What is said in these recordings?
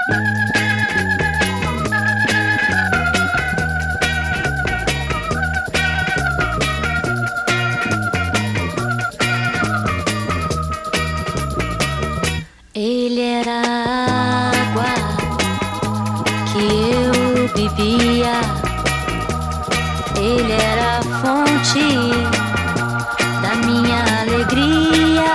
Ele era a água que eu bebia, ele era a fonte da minha alegria.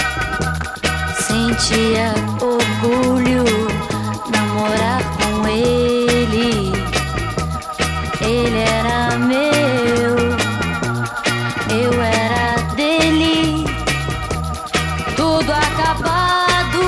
Sentia orgulho namorar com ele. Ele era meu, eu era dele. Tudo acabado,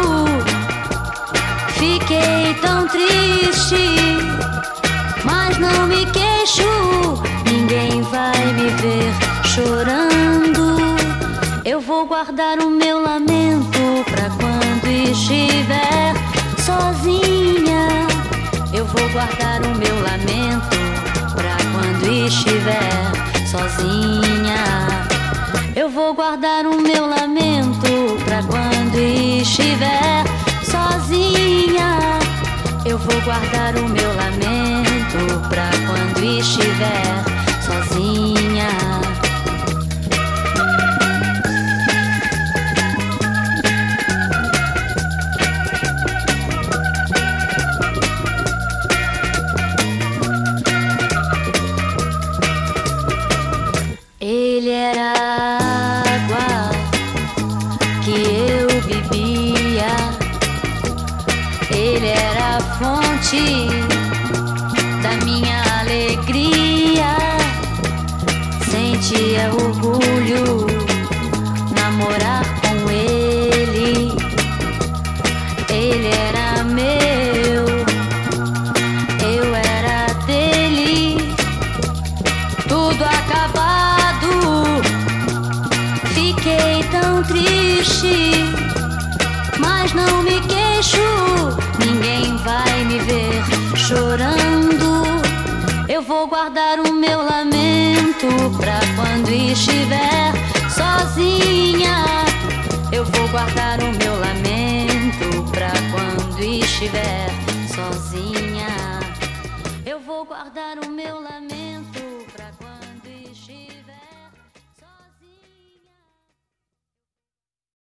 fiquei tão triste, mas não me queixo. Ninguém vai me ver chorando. Eu vou guardar o meu lamento pra quando estiver sozinha. Eu vou guardar o meu lamento pra quando estiver sozinha. Eu vou guardar o meu lamento pra quando estiver sozinha. Eu vou guardar o meu lamento pra quando estiver sozinha. Ele era a água que eu bebia, ele era a fonte da minha alegria. Sentia orgulho namorar com ele. Ele era meu, eu era dele. Tudo acabado, fiquei tão triste, mas não me queixo. Ninguém vai me ver chorando. Eu vou guardar o meu lamento pra quando estiver sozinha. Eu vou guardar o meu lamento pra quando estiver sozinha. Eu vou guardar o meu lamento.